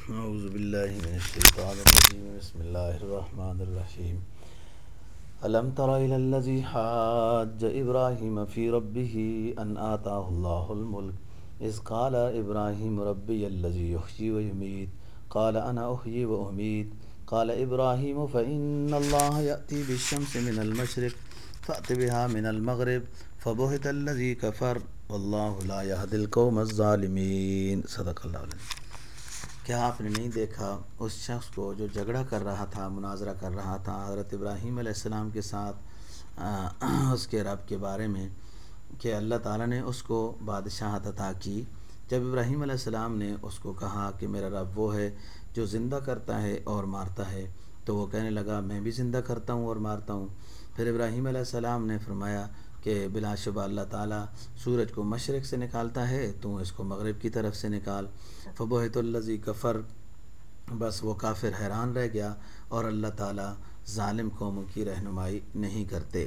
اعوذ باللہ من الشیطان الرجیم بسم اللہ الرحمن الرحیم الم تر الی الذی حاج ابراہیم فی ربہ ان آتاہ اللہ الملک اذ قال ابراہیم ربی الذی یحیی ویمیت قال انا احیی وامیت قال ابراہیم فإن اللہ یأتی بالشمس من المشرق فأت بها من المغرب فبہت الذی کفر واللہ لا یہدی القوم الظالمین۔ صدق اللہ العظیم۔ کیا آپ نے نہیں دیکھا اس شخص کو جو جھگڑا کر رہا تھا، مناظرہ کر رہا تھا حضرت ابراہیم علیہ السلام کے ساتھ اس کے رب کے بارے میں، کہ اللہ تعالیٰ نے اس کو بادشاہت عطا کی۔ جب ابراہیم علیہ السلام نے اس کو کہا کہ میرا رب وہ ہے جو زندہ کرتا ہے اور مارتا ہے، تو وہ کہنے لگا میں بھی زندہ کرتا ہوں اور مارتا ہوں۔ پھر ابراہیم علیہ السلام نے فرمایا کہ بلا شبہ اللہ تعالیٰ سورج کو مشرق سے نکالتا ہے، تو اس کو مغرب کی طرف سے نکال۔ فبہت الذی کفر، بس وہ کافر حیران رہ گیا، اور اللہ تعالیٰ ظالم قوموں کی رہنمائی نہیں کرتے۔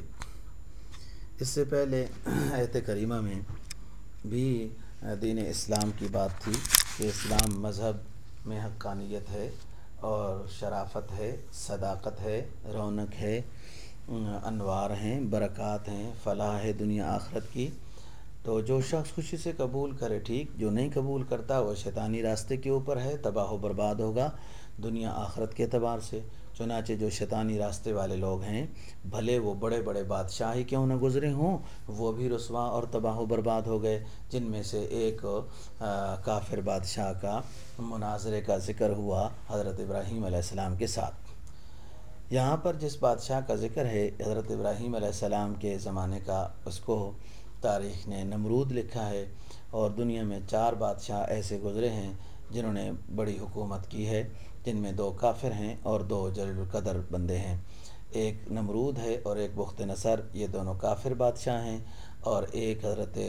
اس سے پہلے آیت کریمہ میں بھی دین اسلام کی بات تھی کہ اسلام مذہب میں حقانیت ہے اور شرافت ہے، صداقت ہے، رونق ہے، انوار ہیں، برکات ہیں، فلاح ہے دنیا آخرت کی۔ تو جو شخص خوشی سے قبول کرے ٹھیک، جو نہیں قبول کرتا وہ شیطانی راستے کے اوپر ہے، تباہ و برباد ہوگا دنیا آخرت کے اعتبار سے۔ چنانچہ جو شیطانی راستے والے لوگ ہیں، بھلے وہ بڑے بڑے بادشاہ ہی کیوں نہ گزرے ہوں، وہ بھی رسوا اور تباہ و برباد ہو گئے، جن میں سے ایک کافر بادشاہ کا مناظرے کا ذکر ہوا حضرت ابراہیم علیہ السلام کے ساتھ۔ یہاں پر جس بادشاہ کا ذکر ہے حضرت ابراہیم علیہ السلام کے زمانے کا، اس کو تاریخ نے نمرود لکھا ہے، اور دنیا میں 4 بادشاہ ایسے گزرے ہیں جنہوں نے بڑی حکومت کی ہے، جن میں 2 کافر ہیں اور 2 جلیل القدر بندے ہیں۔ ایک نمرود ہے اور ایک بخت نصر، یہ دونوں کافر بادشاہ ہیں، اور ایک حضرت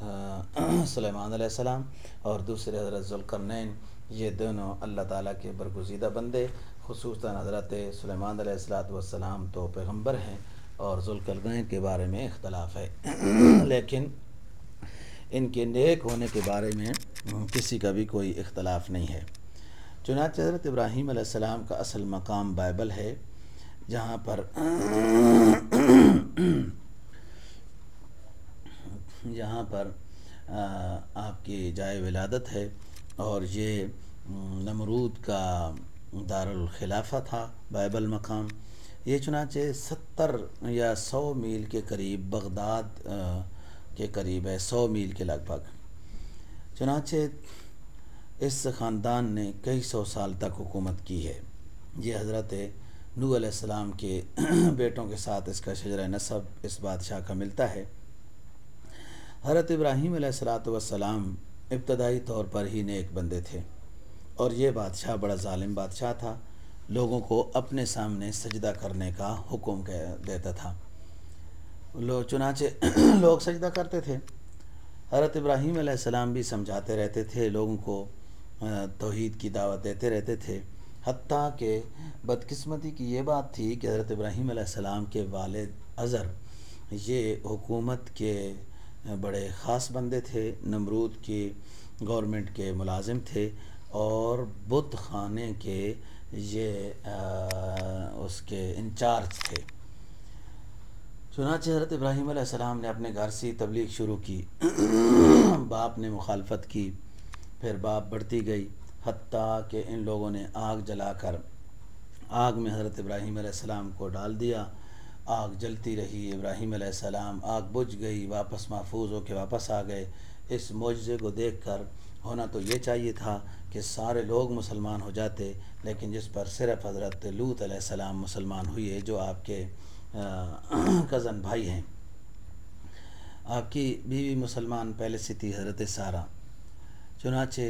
سلیمان علیہ السلام اور دوسرے حضرت ذوالقرنین، یہ دونوں اللہ تعالیٰ کے برگزیدہ بندے۔ خصوصاً حضرت سلیمان علیہ السلام تو پیغمبر ہیں، اور ذوالقرنین کے بارے میں اختلاف ہے لیکن ان کے نیک ہونے کے بارے میں کسی کا بھی کوئی اختلاف نہیں ہے۔ چنانچہ حضرت ابراہیم علیہ السلام کا اصل مقام بائبل ہے، جہاں پر آپ کی جائے ولادت ہے، اور یہ نمرود کا دارالخلافہ تھا بائبل مقام۔ یہ چنانچہ 70 یا 100 میل کے قریب بغداد کے قریب ہے، 100 میل کے لگ بھگ۔ چنانچہ اس خاندان نے کئی 100 سال تک حکومت کی ہے۔ یہ حضرت نوح علیہ السلام کے بیٹوں کے ساتھ اس کا شجرہ نسب اس بادشاہ کا ملتا ہے۔ حضرت ابراہیم علیہ السلام ابتدائی طور پر ہی نیک بندے تھے، اور یہ بادشاہ بڑا ظالم بادشاہ تھا، لوگوں کو اپنے سامنے سجدہ کرنے کا حکم دیتا تھا۔ چنانچہ لوگ سجدہ کرتے تھے، حضرت ابراہیم علیہ السلام بھی سمجھاتے رہتے تھے، لوگوں کو توحید کی دعوت دیتے رہتے تھے۔ حتیٰ کہ بدقسمتی کی یہ بات تھی کہ حضرت ابراہیم علیہ السلام کے والد ازر یہ حکومت کے بڑے خاص بندے تھے، نمرود کی گورنمنٹ کے ملازم تھے، اور بت خانے کے یہ اس کے انچارج تھے۔ چنانچہ حضرت ابراہیم علیہ السلام نے اپنے گھر سے تبلیغ شروع کی، باپ نے مخالفت کی، پھر باپ بڑھتی گئی، حتیٰ کہ ان لوگوں نے آگ جلا کر آگ میں حضرت ابراہیم علیہ السلام کو ڈال دیا۔ آگ جلتی رہی، ابراہیم علیہ السلام آگ بجھ گئی، واپس محفوظ ہو کے واپس آ گئے۔ اس معجزے کو دیکھ کر ہونا تو یہ چاہیے تھا کہ سارے لوگ مسلمان ہو جاتے، لیکن جس پر صرف حضرت لوط علیہ السلام مسلمان ہوئے، جو آپ کے کزن بھائی ہیں۔ آپ کی بیوی مسلمان پہلے سے تھی، حضرت سارہ۔ چنانچہ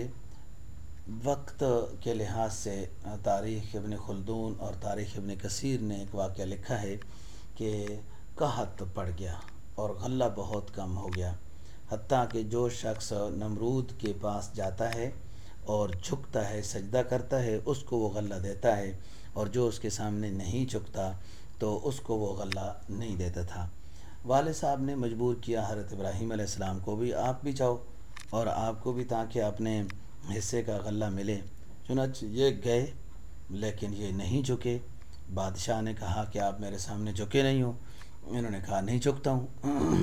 وقت کے لحاظ سے تاریخ ابن خلدون اور تاریخ ابن کثیر نے ایک واقعہ لکھا ہے کہ قحط پڑ گیا اور غلہ بہت کم ہو گیا، حتیٰ کہ جو شخص نمرود کے پاس جاتا ہے اور جھکتا ہے، سجدہ کرتا ہے، اس کو وہ غلہ دیتا ہے، اور جو اس کے سامنے نہیں جھکتا تو اس کو وہ غلہ نہیں دیتا تھا۔ والد صاحب نے مجبور کیا حضرت ابراہیم علیہ السلام کو بھی، آپ بھی جاؤ اور آپ کو بھی، تاکہ اپنے حصے کا غلہ ملے۔ چنانچہ یہ گئے لیکن یہ نہیں جھکے۔ بادشاہ نے کہا کہ آپ میرے سامنے جھکے نہیں ہو۔ انہوں نے کہا نہیں جھکتا ہوں،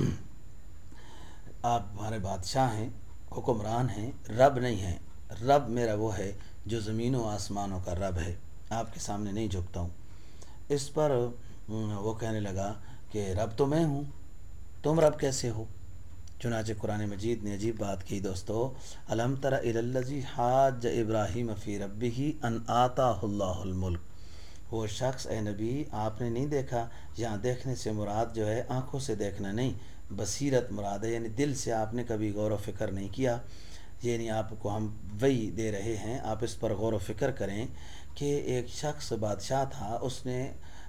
آپ ہمارے بادشاہ ہیں، حکمران ہیں، رب نہیں ہیں۔ رب میرا وہ ہے جو زمین و آسمانوں کا رب ہے، آپ کے سامنے نہیں جھکتا ہوں۔ اس پر وہ کہنے لگا کہ رب تو میں ہوں، تم رب کیسے ہو؟ چنانچہ قرآن مجید نے عجیب بات کی دوستو، الم تر الی الذی حاج ابراہیم فی ربہ ان آتاہ اللہ الملک۔ وہ شخص اے نبی آپ نے نہیں دیکھا، یہاں دیکھنے سے مراد جو ہے آنکھوں سے دیکھنا نہیں، بصیرت مراد ہے، یعنی دل سے آپ نے کبھی غور و فکر نہیں کیا۔ یعنی آپ کو ہم وہی دے رہے ہیں، آپ اس پر غور و فکر کریں کہ ایک شخص بادشاہ تھا، اس نے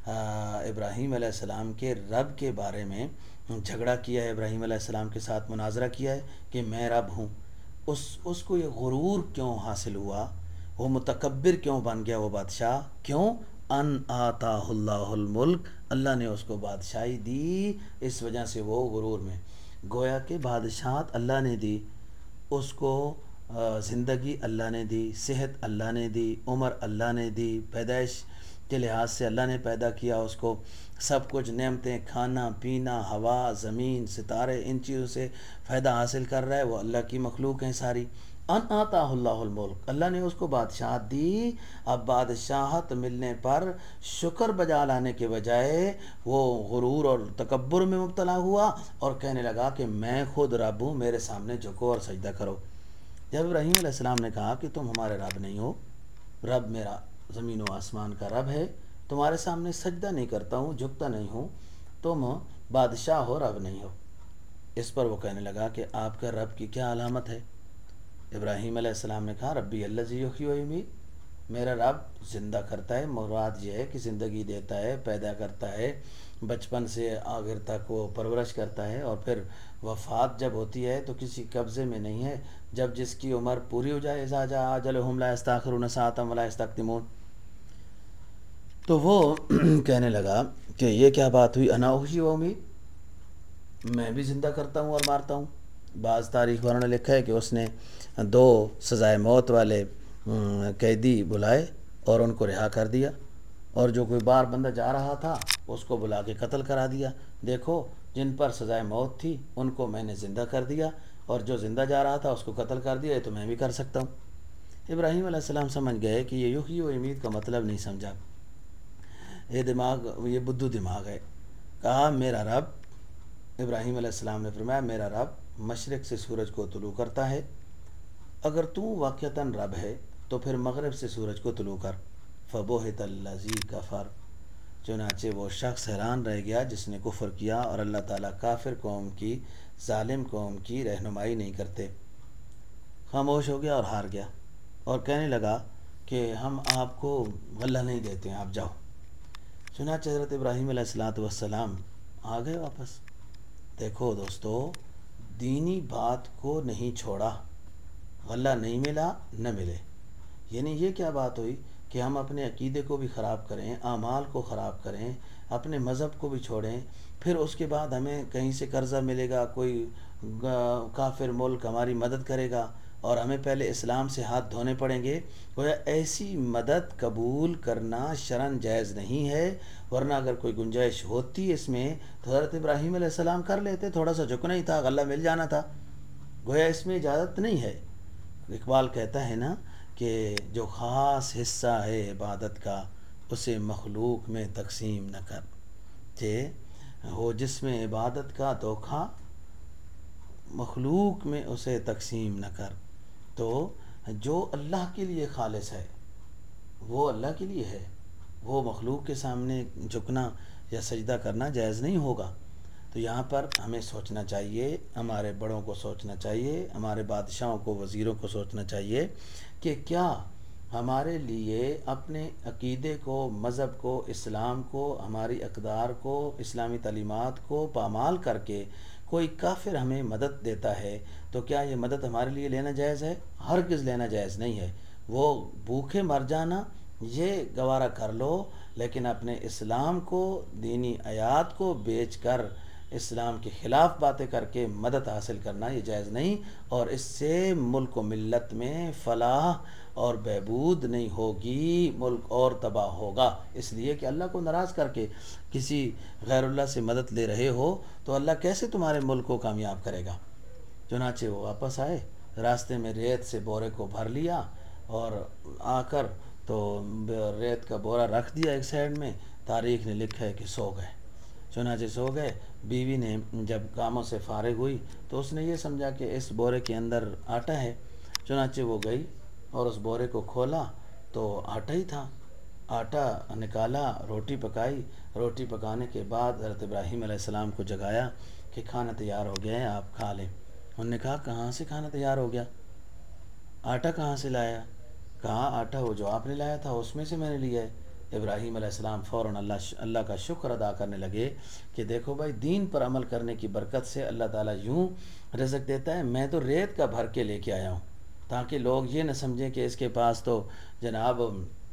ابراہیم علیہ السلام کے رب کے بارے میں جھگڑا کیا ہے، ابراہیم علیہ السلام کے ساتھ مناظرہ کیا ہے کہ میں رب ہوں۔ اس کو یہ غرور کیوں حاصل ہوا؟ وہ متکبر کیوں بن گیا وہ بادشاہ؟ کیوں؟ ان آتاہ اللہ الملک، اللہ نے اس کو بادشاہی دی، اس وجہ سے وہ غرور میں گویا کہ بادشاہت اللہ نے دی اس کو، زندگی اللہ نے دی، صحت اللہ نے دی، عمر اللہ نے دی، پیدائش کے لحاظ سے اللہ نے پیدا کیا اس کو، سب کچھ نعمتیں، کھانا پینا، ہوا، زمین، ستارے، ان چیزوں سے فائدہ حاصل کر رہا ہے، وہ اللہ کی مخلوق ہیں ساری۔ ان آتاہ اللہ الملک، اللہ نے اس کو بادشاہت دی۔ اب بادشاہت ملنے پر شکر بجا لانے کے بجائے وہ غرور اور تکبر میں مبتلا ہوا اور کہنے لگا کہ میں خود رب ہوں، میرے سامنے جھکو اور سجدہ کرو۔ جب ابراہیم علیہ السلام نے کہا کہ تم ہمارے رب نہیں ہو، رب میرا زمین و آسمان کا رب ہے، تمہارے سامنے سجدہ نہیں کرتا ہوں، جھکتا نہیں ہوں، تم بادشاہ ہو، رب نہیں ہو۔ اس پر وہ کہنے لگا کہ آپ کا رب کی کیا علامت ہے؟ ابراہیم علیہ السلام نے کہا ربی الذی یحیی و یمیت، میرا رب زندہ کرتا ہے، مراد یہ ہے کہ زندگی دیتا ہے، پیدا کرتا ہے، بچپن سے آخر تک وہ پرورش کرتا ہے، اور پھر وفات جب ہوتی ہے تو کسی قبضے میں نہیں ہے، جب جس کی عمر پوری ہو جائے، اذا جاء اجلھم لا یستأخرون ساعۃ ولا یستقدمون۔ تو وہ کہنے لگا کہ یہ کیا بات ہوئی، انا احیی و امیت، میں بھی زندہ کرتا ہوں اور مارتا ہوں۔ بعض تاریخ والوں نے لکھا ہے کہ اس نے 2 سزائے موت والے قیدی بلائے اور ان کو رہا کر دیا، اور جو کوئی بار بندہ جا رہا تھا اس کو بلا کے قتل کرا دیا، دیکھو جن پر سزائے موت تھی ان کو میں نے زندہ کر دیا، اور جو زندہ جا رہا تھا اس کو قتل کر دیا، یہ تو میں بھی کر سکتا ہوں۔ ابراہیم علیہ السلام سمجھ گئے کہ یہ یحیی و یمیت کا مطلب نہیں سمجھا، یہ بدھو دماغ ہے۔ کہا میرا رب، ابراہیم علیہ السلام نے فرمایا میرا رب مشرق سے سورج کو طلوع کرتا ہے، اگر تو واقعتاً رب ہے تو پھر مغرب سے سورج کو طلوع کر۔ فبہت الذی کفر، چنانچہ وہ شخص حیران رہ گیا جس نے کفر کیا، اور اللہ تعالیٰ کافر قوم کی، ظالم قوم کی رہنمائی نہیں کرتے۔ خاموش ہو گیا اور ہار گیا، اور کہنے لگا کہ ہم آپ کو غلہ نہیں دیتے ہیں، آپ جاؤ۔ چنانچہ حضرت ابراہیم علیہ السلام آ گئے واپس۔ دیکھو دوستو، دینی بات کو نہیں چھوڑا، غلہ نہیں ملا نہ ملے، یعنی یہ کیا بات ہوئی کہ ہم اپنے عقیدے کو بھی خراب کریں، اعمال کو خراب کریں، اپنے مذہب کو بھی چھوڑیں، پھر اس کے بعد ہمیں کہیں سے قرضہ ملے گا، کوئی کافر ملک ہماری مدد کرے گا اور ہمیں پہلے اسلام سے ہاتھ دھونے پڑیں گے۔ گویا ایسی مدد قبول کرنا شرعاً جائز نہیں ہے، ورنہ اگر کوئی گنجائش ہوتی اس میں تو حضرت ابراہیم علیہ السلام کر لیتے، تھوڑا سا جھکنا ہی تھا، غلہ مل جانا تھا۔ گویا اس میں اجازت نہیں ہے۔ اقبال کہتا ہے نا کہ جو خاص حصہ ہے عبادت کا اسے مخلوق میں تقسیم نہ کر، کہ ہو جس میں عبادت کا دھوکہ مخلوق میں اسے تقسیم نہ کر۔ تو جو اللہ کے لیے خالص ہے وہ اللہ کے لیے ہے، وہ مخلوق کے سامنے جھکنا یا سجدہ کرنا جائز نہیں ہوگا۔ تو یہاں پر ہمیں سوچنا چاہیے، ہمارے بڑوں کو سوچنا چاہیے، ہمارے بادشاہوں کو، وزیروں کو سوچنا چاہیے کہ کیا ہمارے لیے اپنے عقیدے کو، مذہب کو، اسلام کو، ہماری اقدار کو، اسلامی تعلیمات کو پامال کر کے کوئی کافر ہمیں مدد دیتا ہے تو کیا یہ مدد ہمارے لیے لینا جائز ہے؟ ہرگز لینا جائز نہیں ہے۔ وہ بھوکے مر جانا یہ گوارا کر لو، لیکن اپنے اسلام کو، دینی آیات کو بیچ کر اسلام کے خلاف باتیں کر کے مدد حاصل کرنا یہ جائز نہیں، اور اس سے ملک و ملت میں فلاح اور بہبود نہیں ہوگی، ملک اور تباہ ہوگا۔ اس لیے کہ اللہ کو ناراض کر کے کسی غیر اللہ سے مدد لے رہے ہو تو اللہ کیسے تمہارے ملک کو کامیاب کرے گا؟ چنانچہ وہ واپس آئے، راستے میں ریت سے بورے کو بھر لیا، اور آ کر تو ریت کا بورا رکھ دیا ایک سائڈ میں۔ تاریخ نے لکھا ہے کہ سو گئے۔ چنانچہ سو گئے۔ بیوی نے جب کاموں سے فارغ ہوئی تو اس نے یہ سمجھا کہ اس بورے کے اندر آٹا ہے، چنانچہ وہ گئی اور اس بورے کو کھولا تو آٹا ہی تھا۔ آٹا نکالا، روٹی پکائی، روٹی پکانے کے بعد حضرت ابراہیم علیہ السلام کو جگایا کہ کھانا تیار ہو گیا ہے، آپ کھا لیں۔ انہوں نے کہا کہاں سے کھانا تیار ہو گیا؟ آٹا کہاں سے لایا؟ کہا آٹا وہ جو آپ نے لایا تھا اس میں سے میں نے لیا ہے۔ ابراہیم علیہ السلام فوراً اللہ کا شکر ادا کرنے لگے کہ دیکھو بھائی، دین پر عمل کرنے کی برکت سے اللہ تعالیٰ یوں رزق دیتا ہے، میں تو ریت کا بھر کے لے کے آیا ہوں تاکہ لوگ یہ نہ سمجھیں کہ اس کے پاس تو جناب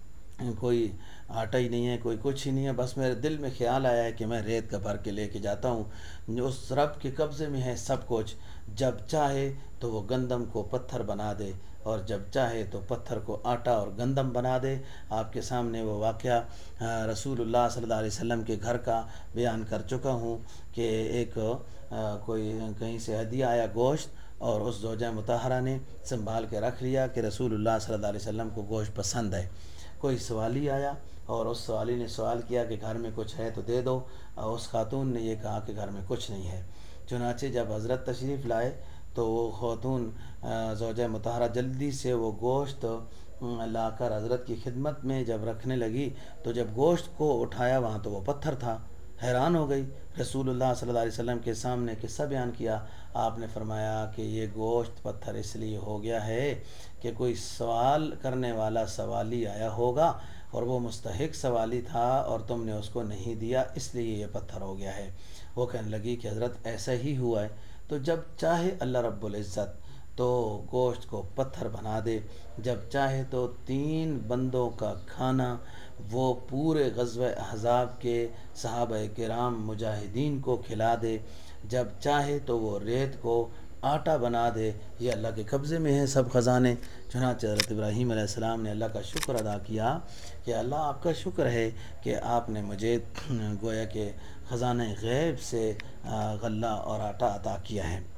کوئی آٹا ہی نہیں ہے، کوئی کچھ ہی نہیں ہے، بس میرے دل میں خیال آیا ہے کہ میں ریت کا بھر کے لے کے جاتا ہوں۔ اس رب کے قبضے میں ہے سب کچھ، جب چاہے تو وہ گندم کو پتھر بنا دے، اور جب چاہے تو پتھر کو آٹا اور گندم بنا دے۔ آپ کے سامنے وہ واقعہ رسول اللہ صلی اللہ علیہ وسلم کے گھر کا بیان کر چکا ہوں کہ ایک کوئی کہیں سے ہدیہ آیا گوشت، اور اس زوجہ مطہرہ نے سنبھال کے رکھ لیا کہ رسول اللہ صلی اللہ علیہ وسلم کو گوشت پسند ہے۔ کوئی سوالی آیا اور اس سوالی نے سوال کیا کہ گھر میں کچھ ہے تو دے دو، اور اس خاتون نے یہ کہا کہ گھر میں کچھ نہیں ہے۔ چنانچہ جب حضرت تشریف لائے تو وہ خاتون زوجہ مطہرہ جلدی سے وہ گوشت لا کر حضرت کی خدمت میں جب رکھنے لگی تو جب گوشت کو اٹھایا وہاں تو وہ پتھر تھا۔ حیران ہو گئی، رسول اللہ صلی اللہ علیہ وسلم کے سامنے قصہ بیان کیا۔ آپ نے فرمایا کہ یہ گوشت پتھر اس لیے ہو گیا ہے کہ کوئی سوال کرنے والا سوالی آیا ہوگا اور وہ مستحق سوالی تھا اور تم نے اس کو نہیں دیا، اس لیے یہ پتھر ہو گیا ہے۔ وہ کہنے لگی کہ حضرت ایسا ہی ہوا ہے، تو جب چاہے اللہ رب العزت تو گوشت کو پتھر بنا دے، جب چاہے تو 3 بندوں کا کھانا وہ پورے غزوہ احزاب کے صحابہ کرام مجاہدین کو کھلا دے، جب چاہے تو وہ ریت کو آٹا بنا دے، یہ اللہ کے قبضے میں ہے سب خزانے۔ چنانچہ حضرت ابراہیم علیہ السلام نے اللہ کا شکر ادا کیا کہ اللہ آپ کا شکر ہے کہ آپ نے مجھے گویا کہ خزانہ غیب سے غلہ اور آٹا عطا کیا ہے۔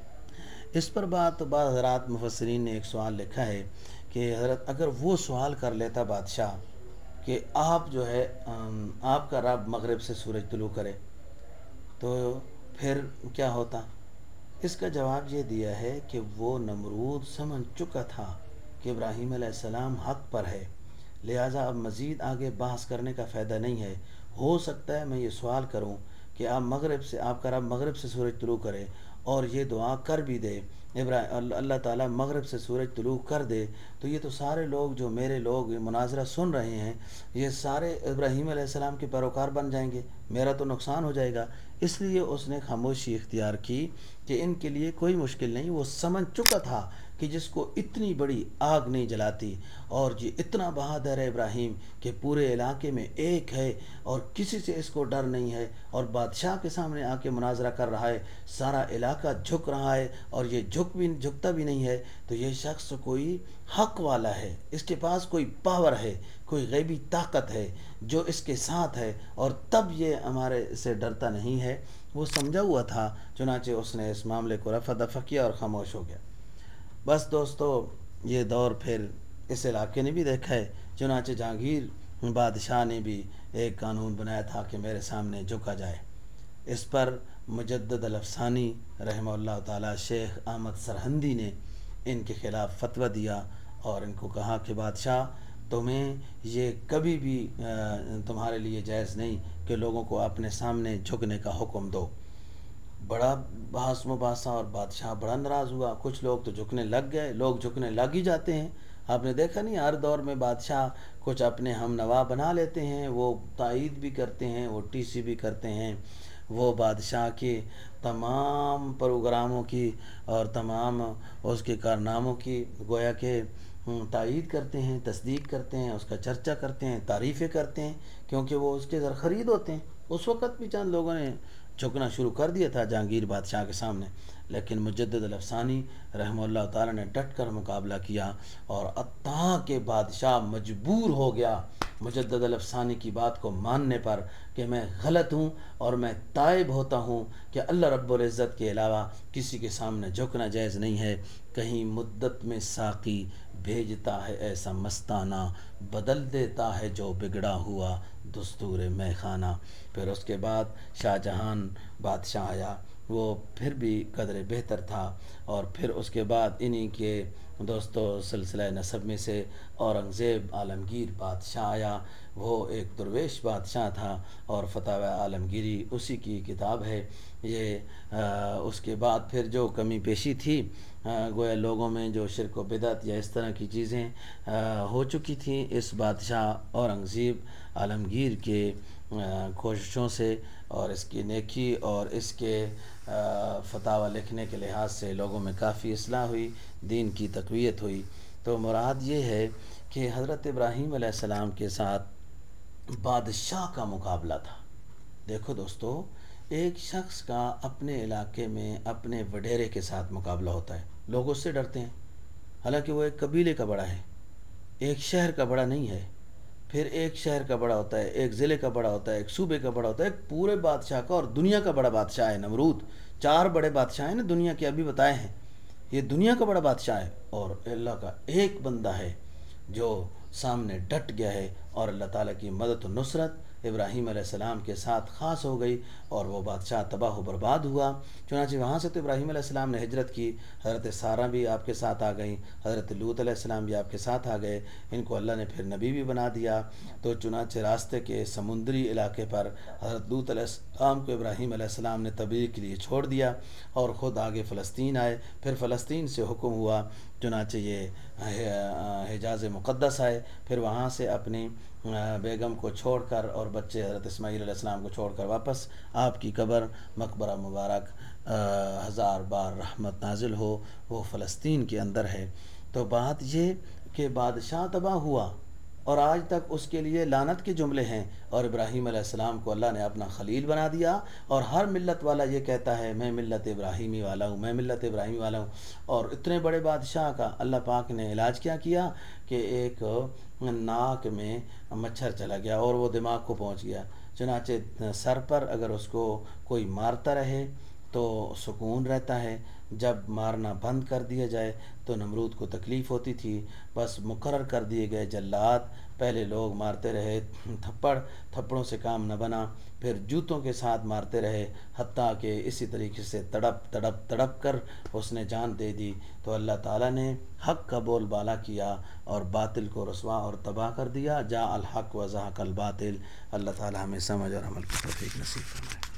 اس پر بعض حضرات مفسرین نے ایک سوال لکھا ہے کہ حضرت اگر وہ سوال کر لیتا بادشاہ کہ آپ جو ہے آپ کا رب مغرب سے سورج طلوع کرے تو پھر کیا ہوتا؟ اس کا جواب یہ دیا ہے کہ وہ نمرود سمجھ چکا تھا کہ ابراہیم علیہ السلام حق پر ہے، لہٰذا اب مزید آگے بحث کرنے کا فائدہ نہیں ہے۔ ہو سکتا ہے میں یہ سوال کروں کہ آپ کا رب مغرب سے سورج طلوع کرے اور یہ دعا کر بھی دے، اللہ تعالیٰ مغرب سے سورج طلوع کر دے، تو یہ تو سارے لوگ جو میرے لوگ مناظرہ سن رہے ہیں یہ سارے ابراہیم علیہ السلام کے پیروکار بن جائیں گے، میرا تو نقصان ہو جائے گا۔ اس لیے اس نے خاموشی اختیار کی کہ ان کے لیے کوئی مشکل نہیں۔ وہ سمجھ چکا تھا کہ جس کو اتنی بڑی آگ نہیں جلاتی، اور یہ اتنا بہادر ہے ابراہیم کہ پورے علاقے میں ایک ہے اور کسی سے اس کو ڈر نہیں ہے، اور بادشاہ کے سامنے آ کے مناظرہ کر رہا ہے، سارا علاقہ جھک رہا ہے اور یہ جھکتا بھی نہیں ہے، تو یہ شخص کوئی حق والا ہے، اس کے پاس کوئی پاور ہے، کوئی غیبی طاقت ہے جو اس کے ساتھ ہے، اور تب یہ ہمارے سے ڈرتا نہیں ہے۔ وہ سمجھا ہوا تھا، چنانچہ اس نے اس معاملے کو رفع دفع کیا اور خاموش ہو گیا۔ بس دوستو، یہ دور پھر اس علاقے نے بھی دیکھا ہے، چنانچہ جہانگیر بادشاہ نے بھی ایک قانون بنایا تھا کہ میرے سامنے جھکا جائے۔ اس پر مجدد الافسانی رحمہ اللہ تعالی شیخ احمد سرہندی نے ان کے خلاف فتویٰ دیا اور ان کو کہا کہ بادشاہ تمہیں یہ کبھی بھی تمہارے لیے جائز نہیں کہ لوگوں کو اپنے سامنے جھکنے کا حکم دو۔ بڑا بحث مباحثہ اور بادشاہ بڑا ناراض ہوا، کچھ لوگ تو جھکنے لگ گئے، لوگ جھکنے لگ ہی جاتے ہیں۔ آپ نے دیکھا نہیں، ہر دور میں بادشاہ کچھ اپنے ہم نوا بنا لیتے ہیں، وہ تائید بھی کرتے ہیں، وہ ٹی سی بھی کرتے ہیں، وہ بادشاہ کے تمام پروگراموں کی اور تمام اس کے کارناموں کی گویا کہ تائید کرتے ہیں، تصدیق کرتے ہیں، اس کا چرچا کرتے ہیں، تعریفیں کرتے ہیں، کیونکہ وہ اس کے زر خرید ہوتے ہیں۔ اس وقت بھی چند لوگوں نے جھکنا شروع کر دیا تھا جہانگیر بادشاہ کے سامنے، لیکن مجدد الافسانی رحمہ اللہ تعالیٰ نے ڈٹ کر مقابلہ کیا، اور عطا کے بادشاہ مجبور ہو گیا مجدد الافسانی کی بات کو ماننے پر کہ میں غلط ہوں اور میں تائب ہوتا ہوں کہ اللہ رب العزت کے علاوہ کسی کے سامنے جھکنا جائز نہیں ہے۔ کہیں مدت میں ساقی بھیجتا ہے ایسا مستانہ، بدل دیتا ہے جو بگڑا ہوا دستور میں خانہ۔ پھر اس کے بعد شاہ جہان بادشاہ آیا، وہ پھر بھی قدر بہتر تھا، اور پھر اس کے بعد انہی کے دوستو سلسلہ نسب میں سے اورنگزیب عالمگیر بادشاہ آیا۔ وہ ایک درویش بادشاہ تھا، اور فتاوی عالمگیری اسی کی کتاب ہے یہ۔ اس کے بعد پھر جو کمی پیشی تھی گویا لوگوں میں جو شرک و بدعت یا اس طرح کی چیزیں ہو چکی تھیں، اس بادشاہ اورنگزیب عالمگیر کے کوششوں سے اور اس کی نیکی اور اس کے فتاوی لکھنے کے لحاظ سے لوگوں میں کافی اصلاح ہوئی، دین کی تقویت ہوئی۔ تو مراد یہ ہے کہ حضرت ابراہیم علیہ السلام کے ساتھ بادشاہ کا مقابلہ تھا۔ دیکھو دوستو، ایک شخص کا اپنے علاقے میں اپنے وڈیرے کے ساتھ مقابلہ ہوتا ہے، لوگ اس سے ڈرتے ہیں، حالانکہ وہ ایک قبیلے کا بڑا ہے، ایک شہر کا بڑا نہیں ہے۔ پھر ایک شہر کا بڑا ہوتا ہے، ایک ضلع کا بڑا ہوتا ہے، ایک صوبے کا بڑا ہوتا ہے، ایک پورے بادشاہ کا اور دنیا کا بڑا بادشاہ ہے نمرود۔ 4 بڑے بادشاہ ہیں نا دنیا کے، ابھی بتائے ہیں، یہ دنیا کا بڑا بادشاہ ہے، اور اللہ کا ایک بندہ ہے جو سامنے ڈٹ گیا ہے، اور اللہ تعالیٰ کی مدد و نصرت ابراہیم علیہ السلام کے ساتھ خاص ہو گئی، اور وہ بادشاہ تباہ و برباد ہوا۔ چنانچہ وہاں سے تو ابراہیم علیہ السلام نے ہجرت کی، حضرت سارہ بھی آپ کے ساتھ آ گئیں، حضرت لوط علیہ السلام بھی آپ کے ساتھ آ گئے، ان کو اللہ نے پھر نبی بھی بنا دیا۔ تو چنانچہ راستے کے سمندری علاقے پر حضرت لوط علیہ السلام کو ابراہیم علیہ السلام نے تبلیغ کے لیے چھوڑ دیا، اور خود آگے فلسطین آئے، پھر فلسطین سے حکم ہوا، چنانچہ یہ حجاز مقدس آئے، پھر وہاں سے اپنی بیگم کو چھوڑ کر اور بچے حضرت اسماعیل علیہ السلام کو چھوڑ کر واپس آپ کی قبر مقبرہ مبارک 1000 بار رحمت نازل ہو وہ فلسطین کے اندر ہے۔ تو بات یہ کہ بادشاہ تباہ ہوا، اور آج تک اس کے لیے لعنت کے جملے ہیں، اور ابراہیم علیہ السلام کو اللہ نے اپنا خلیل بنا دیا، اور ہر ملت والا یہ کہتا ہے میں ملت ابراہیمی والا ہوں، میں ملت ابراہیمی والا ہوں۔ اور اتنے بڑے بادشاہ کا اللہ پاک نے علاج کیا کیا کہ ایک ناک میں مچھر چلا گیا اور وہ دماغ کو پہنچ گیا، چنانچہ سر پر اگر اس کو کوئی مارتا رہے تو سکون رہتا ہے، جب مارنا بند کر دیا جائے تو نمرود کو تکلیف ہوتی تھی۔ بس مقرر کر دیے گئے جلاد، پہلے لوگ مارتے رہے، تھپڑوں سے کام نہ بنا، پھر جوتوں کے ساتھ مارتے رہے، حتیٰ کہ اسی طریقے سے تڑپ کر اس نے جان دے دی۔ تو اللہ تعالیٰ نے حق کا بول بالا کیا اور باطل کو رسوا اور تباہ کر دیا۔ جاء الحق و زہق الباطل۔ اللہ تعالیٰ ہمیں سمجھ اور عمل کی توفیق نصیب فرمائے۔